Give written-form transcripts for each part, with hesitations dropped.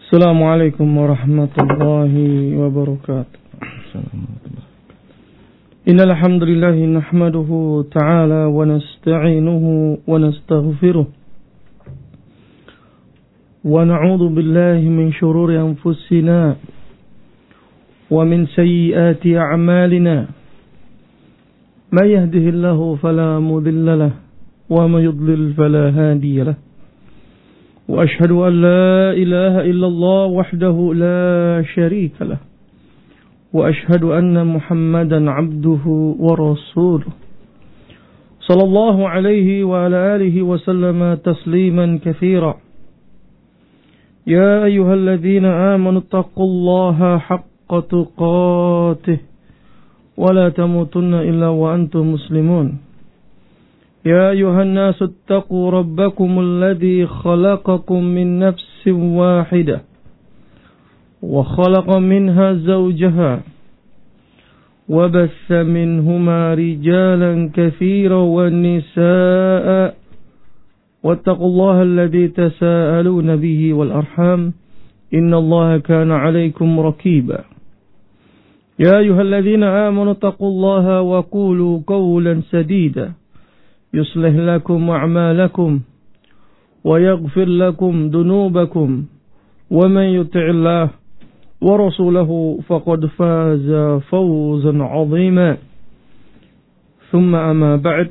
Assalamualaikum warahmatullahi wabarakatuh. Innal hamdalillah nahmaduhu ta'ala wa nasta'inuhu wa nastaghfiruh wa na'udzu billahi min shururi anfusina wa min sayyiati a'malina. May yahdihillahu fala mudilla lahu wa may yudlil fala hadiya lahu. وأشهد أن لا إله إلا الله وحده لا شريك له وأشهد أن محمدا عبده ورسوله صلى الله عليه وعلى آله وسلم تسليما كثيرا يا أيها الذين آمنوا اتقوا الله حق تقاته ولا تموتن إلا وأنتم مسلمون يا أيها الناس اتقوا ربكم الذي خلقكم من نفس واحدة وخلق منها زوجها وبث منهما رجالا كثيرا والنساء واتقوا الله الذي تساءلون به والأرحام إن الله كان عليكم رقيبا يا أيها الذين آمنوا اتقوا الله وقولوا قولا سديدا يصلح لكم أعمالكم ويغفر لكم ذنوبكم ومن يطع الله ورسوله فقد فاز فوزا عظيما ثم أما بعد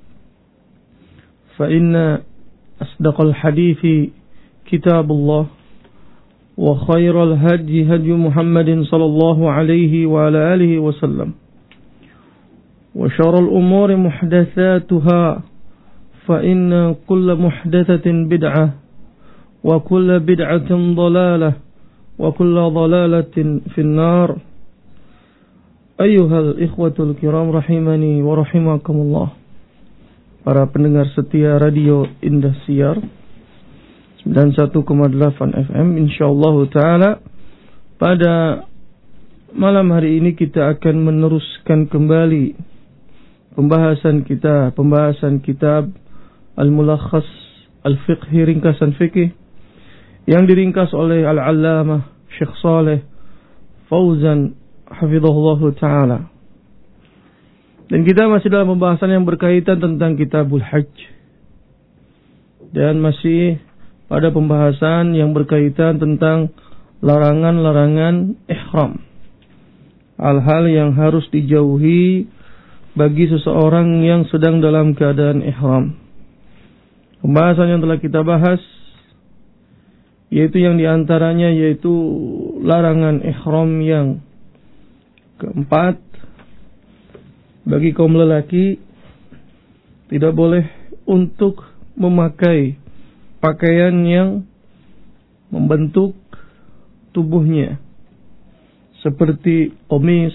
فإن أصدق الحديث كتاب الله وخير الهدي هدي محمد صلى الله عليه وعلى آله وسلم وشر الأمور محدثاتها فإن كل محدثة بدعة وكل بدعة ضلالة وكل ضلالة في النار أيها الإخوة الكرام رحمني ورحمكم الله. Para pendengar setia Radio Indosiar 91,8 FM, insyaallah ta'ala pada malam hari ini kita akan meneruskan kembali pembahasan kitab Al-Mulakhas Al-Fiqhi, ringkasan fikih yang diringkas oleh Al-Allamah Syekh Saleh Fauzan hafizahullah ta'ala. Dan kita masih dalam pembahasan yang berkaitan tentang Kitabul Hajj, dan masih pada pembahasan yang berkaitan tentang larangan-larangan ihram, hal-hal yang harus dijauhi bagi seseorang yang sedang dalam keadaan ihram. Pembahasan yang telah kita bahas yaitu yang diantaranya yaitu larangan ihram yang keempat, bagi kaum lelaki tidak boleh untuk memakai pakaian yang membentuk tubuhnya seperti qamis,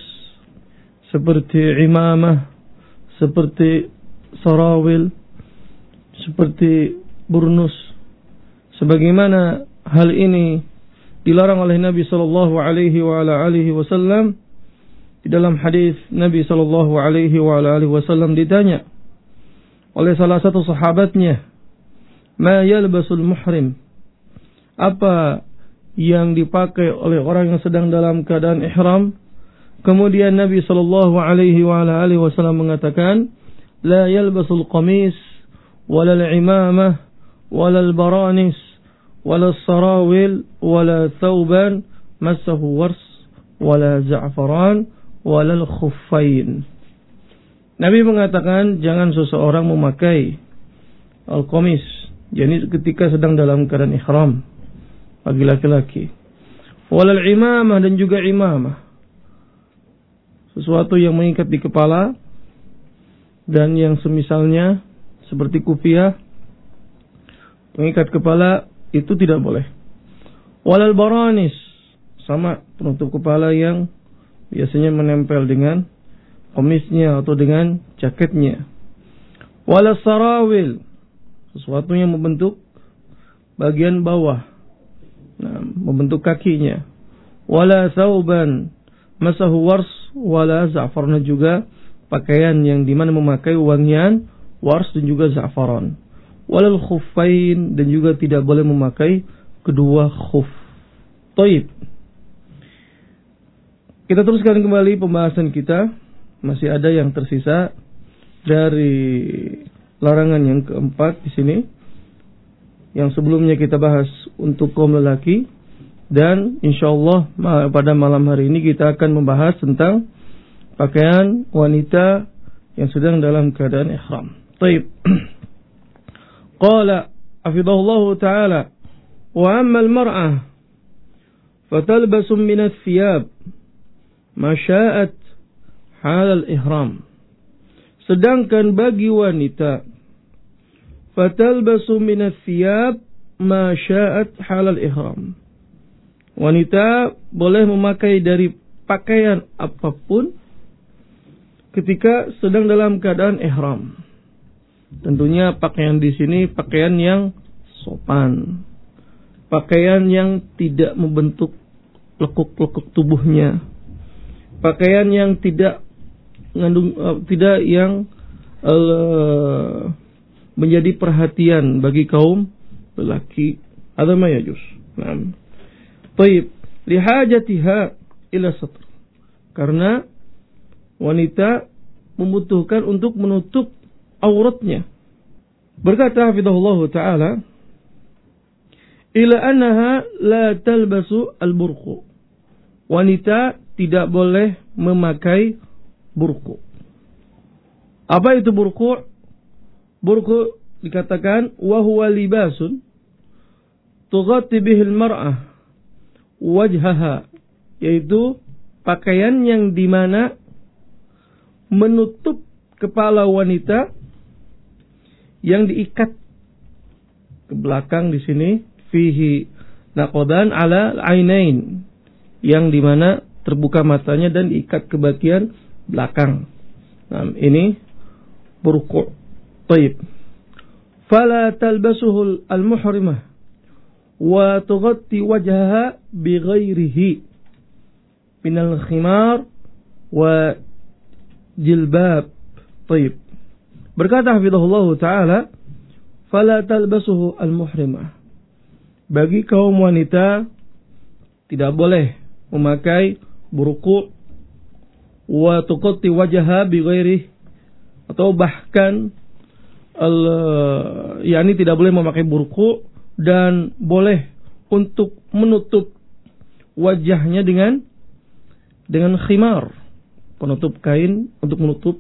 seperti imamah, seperti sarawil, seperti burnus, sebagaimana hal ini dilarang oleh Nabi sallallahu alaihi wa ala alihi wasallam. Di dalam hadis Nabi sallallahu alaihi wa ala alihi wasallam ditanya oleh salah satu sahabatnya, "Ma yalbasul muhrim?" Apa yang dipakai oleh orang yang sedang dalam keadaan ihram? Kemudian Nabi sallallahu alaihi wa ala alihi wasallam mengatakan, "La yalbasul qamis wala al-imamah wala al-baranis wala as-sarawil wala thawban massahu wars wala za'faran wala al-khuffain." Nabi mengatakan jangan seseorang memakai al-qamis, yakni ketika sedang dalam keadaan ihram bagi laki-laki, wala al-imamah, dan juga imamah, sesuatu yang mengikat di kepala dan yang semisalnya seperti kufiah, mengikat kepala, itu tidak boleh. Walal baranis, sama penutup kepala yang biasanya menempel dengan komisnya atau dengan jaketnya. Walal sarawil, sesuatu yang membentuk bagian bawah, membentuk kakinya. Wala thawban masahu wars wala za'farna, juga pakaian yang dimana memakai wangian wars dan juga za'faran. Walal khuffain, dan juga tidak boleh memakai kedua khuf. Taib. Kita teruskan kembali pembahasan kita. Masih ada yang tersisa dari larangan yang keempat di sini. Yang sebelumnya kita bahas untuk kaum lelaki. Dan insyaallah pada malam hari ini kita akan membahas tentang pakaian wanita yang sedang dalam keadaan ihram. Taib. Qala hafidhahullahu ta'ala wa amma al-mar'ah fatalbasu min ath-thiyab ma sya'at hal al-ihram. Sedangkan bagi wanita fatalbasu min ath-thiyab ma sya'at hal al-ihram. Wanita boleh memakai dari pakaian apapun ketika sedang dalam keadaan ihram. Tentunya pakaian di sini pakaian yang sopan. Pakaian yang tidak membentuk lekuk-lekuk tubuhnya. Pakaian yang tidak yang menjadi perhatian bagi kaum lelaki. Ada ma yajuz. Naam. Taib, lihajatiha ila satr. Karena wanita membutuhkan untuk menutup auratnya. Berkata hafizahullah ta'ala, ila annaha la talbasu al-burqu. Wanita tidak boleh memakai burqu. Apa itu burqu? Burqu dikatakan wa huwa libasun tughatti bihi al-mar'ah wajhaha, yaitu pakaian yang dimana menutup kepala wanita yang diikat ke belakang di sini, fihi naqadan ala ainain, yang dimana terbuka matanya dan diikat ke bagian belakang. Nah, ini burqu. Taib. Fala talbasuhu al-muhrimah wa tughatti wajhaha bighairihi minal khimar wa jilbab. Taib. Berkata hafizahullah ta'ala, fala talbasuhu al-muhrimah. Bagi kaum wanita tidak boleh memakai burqu wa tughatti wajhaha bighairihi, atau bahkan yakni tidak boleh memakai burqu dan boleh untuk menutup wajahnya dengan khimar, penutup kain untuk menutup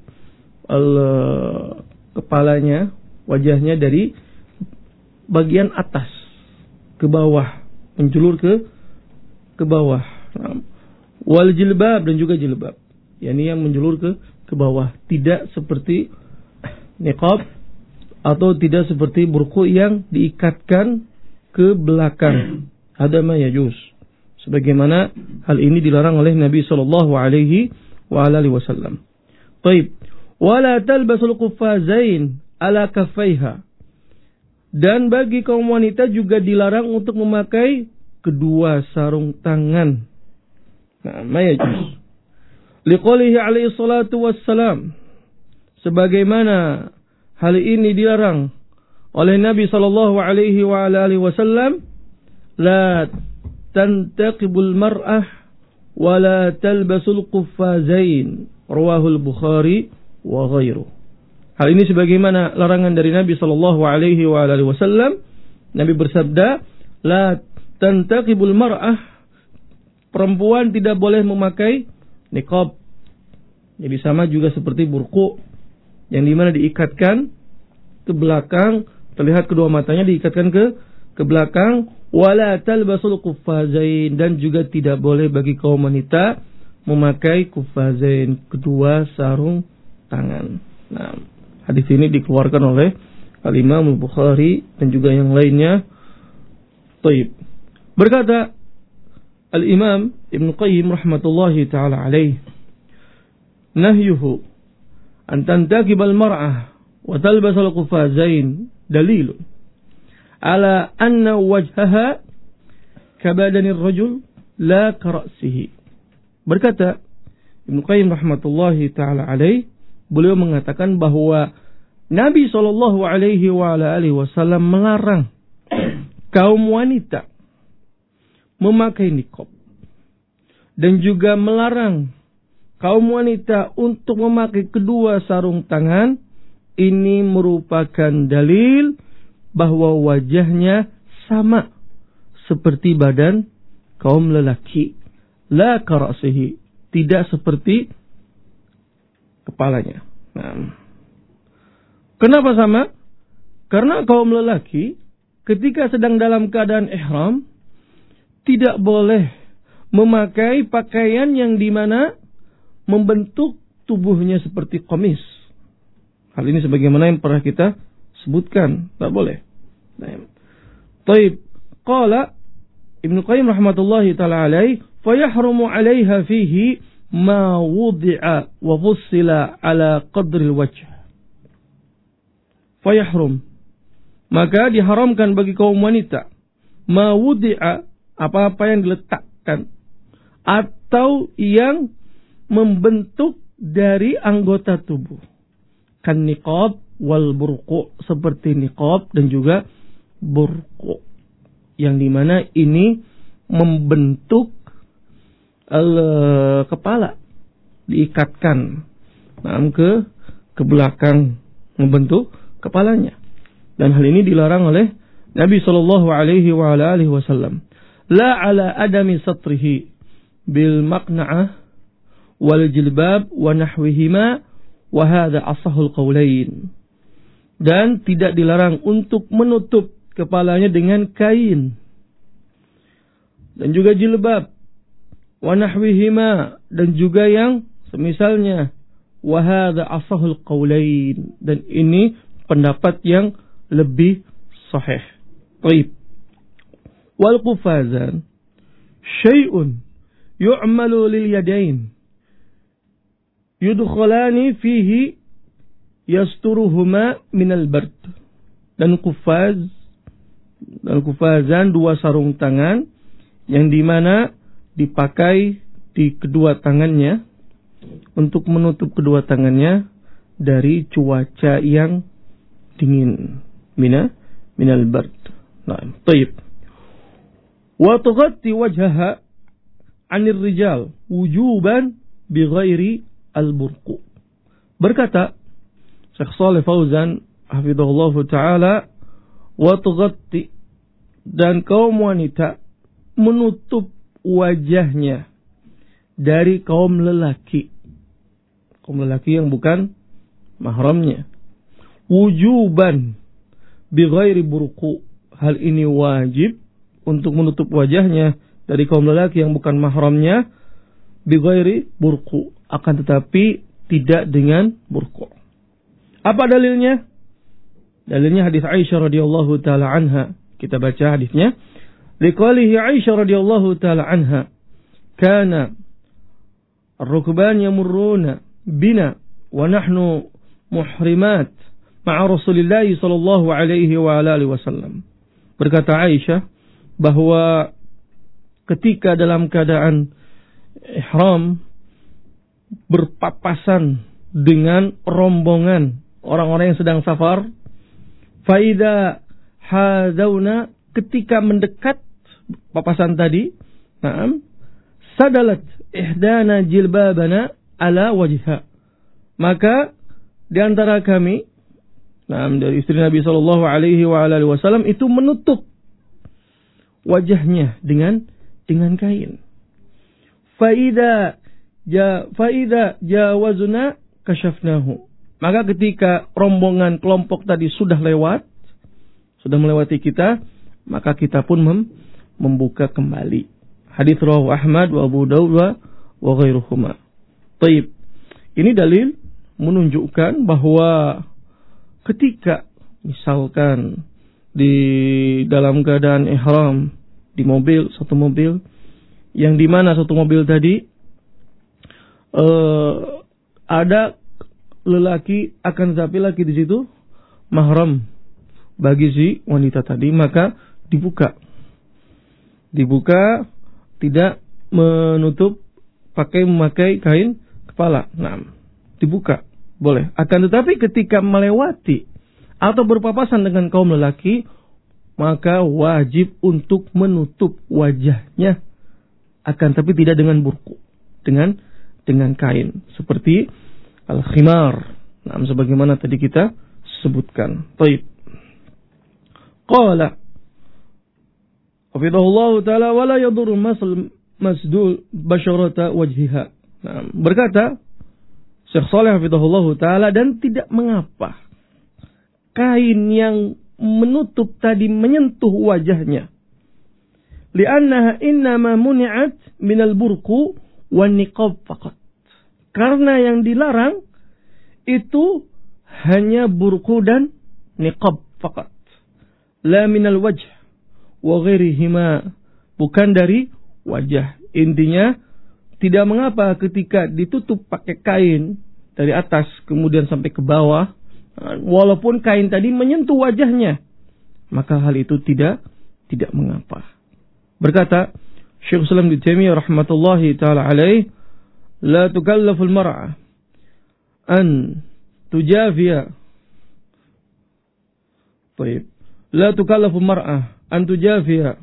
kepalanya, wajahnya dari bagian atas ke bawah, menjulur ke bawah. Wal jilbab, dan juga jilbab, yakni yang menjulur ke bawah, tidak seperti niqab atau tidak seperti burqu yang diikatkan ke belakang. Hada ma yajuz. Sebagaimana hal ini dilarang oleh Nabi sallallahu alaihi wasallam. Baik. Wala talbasul quffazain ala kaffaiha. Dan bagi kaum wanita juga dilarang untuk memakai kedua sarung tangan. Nah, ma yajuz. Liqaulihi alaihi salatu wassalam. Sebagaimana hal ini dilarang oleh Nabi sallallahu alaihi wasallam, la tantaqibul mar'ah wa la talbasul quffazain, rawahul Bukhari wa ghairuh. Hal ini sebagaimana larangan dari Nabi sallallahu alaihi wasallam. Nabi bersabda, la tantaqibul mar'ah, perempuan tidak boleh memakai niqab. Jadi sama juga seperti burqu, yang dimana diikatkan ke belakang, terlihat kedua matanya diikatkan ke belakang. Wala talbasul quffazain, dan juga tidak boleh bagi kaum wanita memakai quffazain, kedua sarung tangan. Nah, hadis ini dikeluarkan oleh Al-Imam Al-Bukhari dan juga yang lainnya. Taib. Berkata Al-Imam Ibn Qayyim rahmatullahi ta'ala alaih, nahyuhu an tantaqibal mar'ah wa talbasal quffazain dalilun ala anna wajhaha kabadanir rajul la kara'sihi. Berkata Ibnu Qayyim rahmatullahi taala alaih, beliau mengatakan bahwa Nabi sallallahu alaihi wasallam melarang kaum wanita memakai niqab dan juga melarang kaum wanita untuk memakai kedua sarung tangan, ini merupakan dalil bahwa wajahnya sama seperti badan kaum lelaki. La karasihi, tidak seperti kepalanya. Nah, kenapa sama? Karena kaum lelaki ketika sedang dalam keadaan ihram tidak boleh memakai pakaian yang dimana membentuk tubuhnya seperti qamis. Hal ini sebagaimana yang pernah kita sebutkan, tak boleh. Taib, qala Ibnu Qayyim rahmatullahi taala alaih, fayahrumu 'alaiha fihi ma wudi'a wa fussila ala qadri al-wajh. Fayahrum, maka diharamkan bagi kaum wanita ma wudi'a, apa-apa yang diletakkan atau yang membentuk dari anggota tubuh, kan niqab wal burqu, seperti niqab dan juga burqu, yang dimana ini membentuk kepala, diikatkan ke belakang, membentuk kepalanya. Dan hal ini dilarang oleh Nabi sallallahu alaihi wasallam. La ala adami satrihi bil maqna'ah wal jilbab wa nahwihima wa hadha asahul qawlain. Dan tidak dilarang untuk menutup kepalanya dengan kain dan juga jilbab, wa nahwihima, dan juga yang semisalnya, wa hadza asahul qaulain, dan ini pendapat yang lebih sahih. Baik. Wal qufazan syai'un yu'malu lil yadain yudkhalani fihi yasturuhuma minal bard. Dan kufazan, dua sarung tangan yang dimana dipakai di kedua tangannya untuk menutup kedua tangannya dari cuaca yang dingin. Minal bard. Nah, taib. Wa tughatti wajhaha 'anil rijal wujuban bighairi al-burqu. Berkata Syekh Shalih Fauzan hafizahullah taala, wa tughatti, dan kaum wanita menutup wajahnya dari kaum lelaki yang bukan mahramnya, wujuban bighairi burqu, hal ini wajib untuk menutup wajahnya dari kaum lelaki yang bukan mahramnya, bighairi burqu, akan tetapi tidak dengan burqu. Apa dalilnya? Dalilnya hadis Aisyah radhiyallahu taala anha. Kita baca hadisnya. Liqalihi Aisyah radhiyallahu taala anha, kana ar-rukban yamurruna bina wa nahnu muhrimat ma'a Rasulillah sallallahu alaihi wa alihi wasallam. Berkata Aisyah bahwa ketika dalam keadaan ihram berpapasan dengan rombongan orang-orang yang sedang safar, faida hadawna, ketika mendekat papasan tadi, sadalat ihdana jilbabana ala wajha, maka di antara kami, dari istri Nabi sallallahu alaihi wasallam itu menutup wajahnya dengan kain. Faida jawazuna kashafnahu, maka ketika rombongan kelompok tadi sudah melewati kita, maka kita pun membuka kembali. Hadits rawahu Ahmad wa Abu Dawud wa ghairuhuma. Taib. Ini dalil menunjukkan bahwa ketika misalkan di dalam keadaan ihram di mobil, satu mobil, yang dimana satu mobil tadi ada lelaki, akan tetapi laki di situ mahram bagi si wanita tadi, maka dibuka, tidak menutup memakai kain kepala. Dibuka boleh. Akan tetapi ketika melewati atau berpapasan dengan kaum lelaki, maka wajib untuk menutup wajahnya, akan tapi tidak dengan burku, dengan kain seperti al-khimar. Nah, sebagaimana tadi kita sebutkan. Baik. Qala hafidhahullah ta'ala wala yadurru masdul basharata wajhiha. Nah, berkata Syekh Shalih hafidhahullah ta'ala, dan tidak mengapa kain yang menutup tadi menyentuh wajahnya. Li'annaha innama muni'at minal burqu wan niqab faqat. Karena yang dilarang itu hanya burqu dan niqab faqat. La minal wajh wa ghairihima, bukan dari wajah. Intinya tidak mengapa ketika ditutup pakai kain dari atas kemudian sampai ke bawah, walaupun kain tadi menyentuh wajahnya, maka hal itu tidak mengapa. Berkata Syekh Islam Ibnu Taimiyah rahmatullahi taala alaih, la tukallaful mar'ah an tujafiya. Baik. La tukallafu mar'ah an tujafiya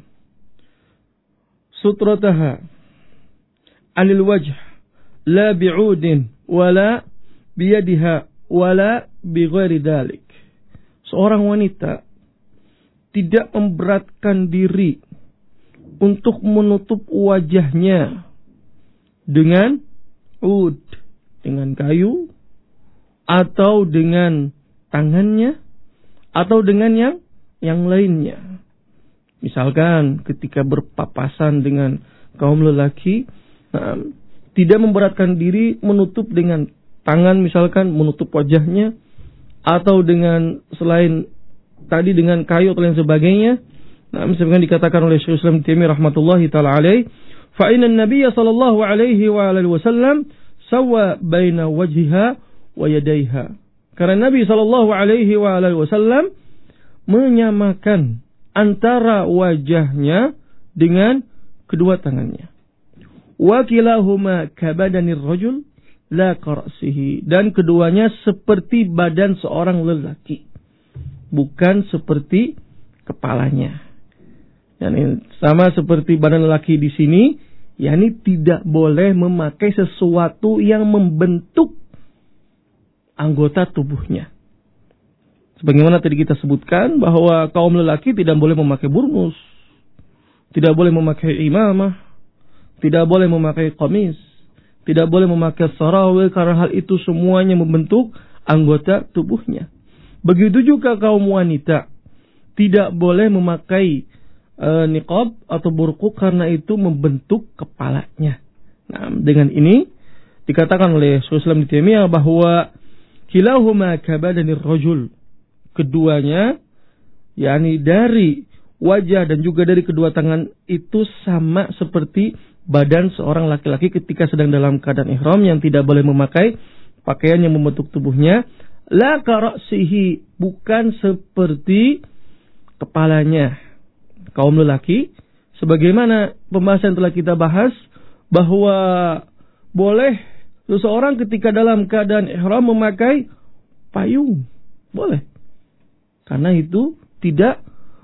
sutrataha anil wajh la bi'udin wala biyadiha wala bighairi dalik. Seorang wanita tidak memberatkan diri untuk menutup wajahnya dengan ud, dengan kayu, atau dengan tangannya, atau dengan yang lainnya. Misalkan ketika berpapasan dengan kaum lelaki, tidak memberatkan diri menutup dengan tangan, misalkan menutup wajahnya, atau dengan selain tadi dengan kayu atau lain sebagainya. Nah, misalkan dikatakan oleh Syekh Islam Taimiyah rahmatullahi taala alaih, fa inna an-nabiy sallallahu alaihi wa alihi wasallam sawwa baina wajhiha wa yadayha. Karena Nabi sallallahu alaihi wa alihi wasallam menyamakan antara wajahnya dengan kedua tangannya. Wa kilahuma kabadanir rajul la qarasihi, dan keduanya seperti badan seorang lelaki, bukan seperti kepalanya. Yani sama seperti badan lelaki di sini, yakni tidak boleh memakai sesuatu yang membentuk anggota tubuhnya. Sebagaimana tadi kita sebutkan bahwa kaum lelaki tidak boleh memakai burnus, tidak boleh memakai imamah, tidak boleh memakai qamis, tidak boleh memakai sarawil, karena hal itu semuanya membentuk anggota tubuhnya. Begitu juga kaum wanita tidak boleh memakai niqab atau burqu, karena itu membentuk kepalanya. Nah, dengan ini dikatakan oleh Syekh Islam Ibnu Taimiyah bahwa kilahuma kabadanir rajul, keduanya yakni dari wajah dan juga dari kedua tangan itu sama seperti badan seorang laki-laki ketika sedang dalam keadaan ihram, yang tidak boleh memakai pakaian yang membentuk tubuhnya. La karasihi, bukan seperti kepalanya kaum lelaki, sebagaimana pembahasan telah kita bahas bahwa boleh seseorang ketika dalam keadaan ihram memakai payung, boleh, karena itu tidak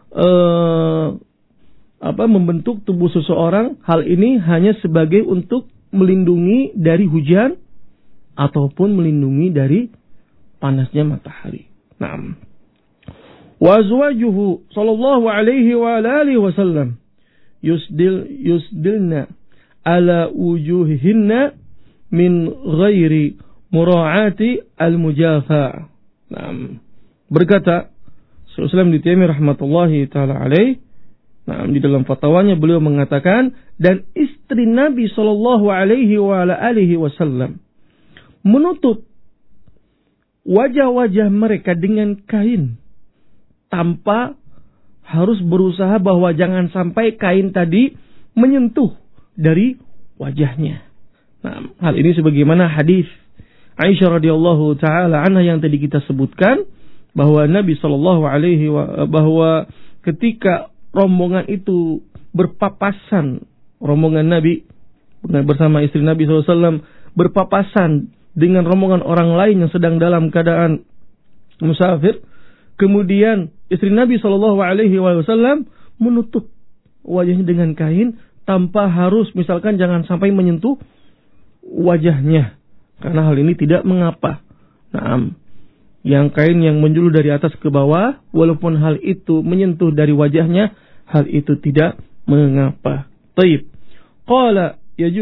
membentuk tubuh seseorang. Hal ini hanya sebagai untuk melindungi dari hujan ataupun melindungi dari panasnya matahari. Naam. Wa azwajuhu sallallahu alaihi wa alihi wasallam yusdilna ala wujuhihinna min ghairi mura'ati al-mujafa. Naam. Berkata Syekh Islam Ibnu Taimiyah rahmatullahi taala alaih, nah, di dalam fatwanya beliau mengatakan, dan istri Nabi sallallahu alaihi wa alihi wasallam menutup wajah-wajah mereka dengan kain, tanpa harus berusaha bahwa jangan sampai kain tadi menyentuh dari wajahnya. Nah, hal ini sebagaimana hadis Aisyah radhiyallahu taala anha yang tadi kita sebutkan, bahwa Nabi sallallahu alaihi bahwa ketika rombongan itu berpapasan, rombongan Nabi bersama istri Nabi SAW berpapasan dengan rombongan orang lain yang sedang dalam keadaan musafir, Kemudian istri Nabi SAW menutup wajahnya dengan kain tanpa harus misalkan jangan sampai menyentuh wajahnya. Karena hal ini tidak mengapa. Naam. Yang kain yang menjulur dari atas ke bawah, walaupun hal itu menyentuh dari wajahnya, hal itu tidak mengapa. Taib. Qala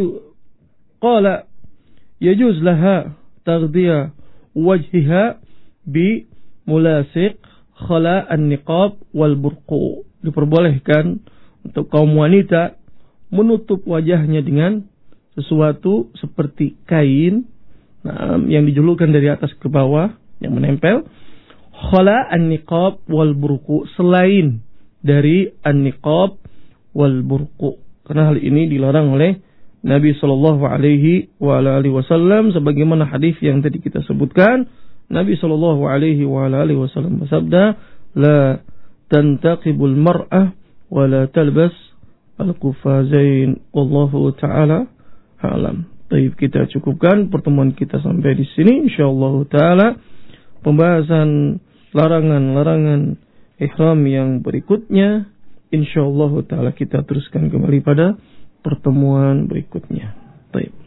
yajuz laha taghdiya wajhiha bi mulasiq khala an-niqab wal burqu. Diperbolehkan untuk kaum wanita menutup wajahnya dengan sesuatu seperti kain yang dijulurkan dari atas ke bawah yang menempel, khala an-niqab wal burqu, selain dari an-niqab wal burqu. Karena hal ini dilarang oleh Nabi sallallahu alaihi wasallam sebagaimana hadis yang tadi kita sebutkan. Nabi sallallahu alaihi wasallam bersabda, la tantaqibul mar'ah wa la talbas al-qufazain, wallahu taala alam. Baik, kita cukupkan pertemuan kita sampai di sini insyaallah taala. Pembahasan larangan-larangan ihram yang berikutnya insyaallah taala kita teruskan kembali pada pertemuan berikutnya. Baik.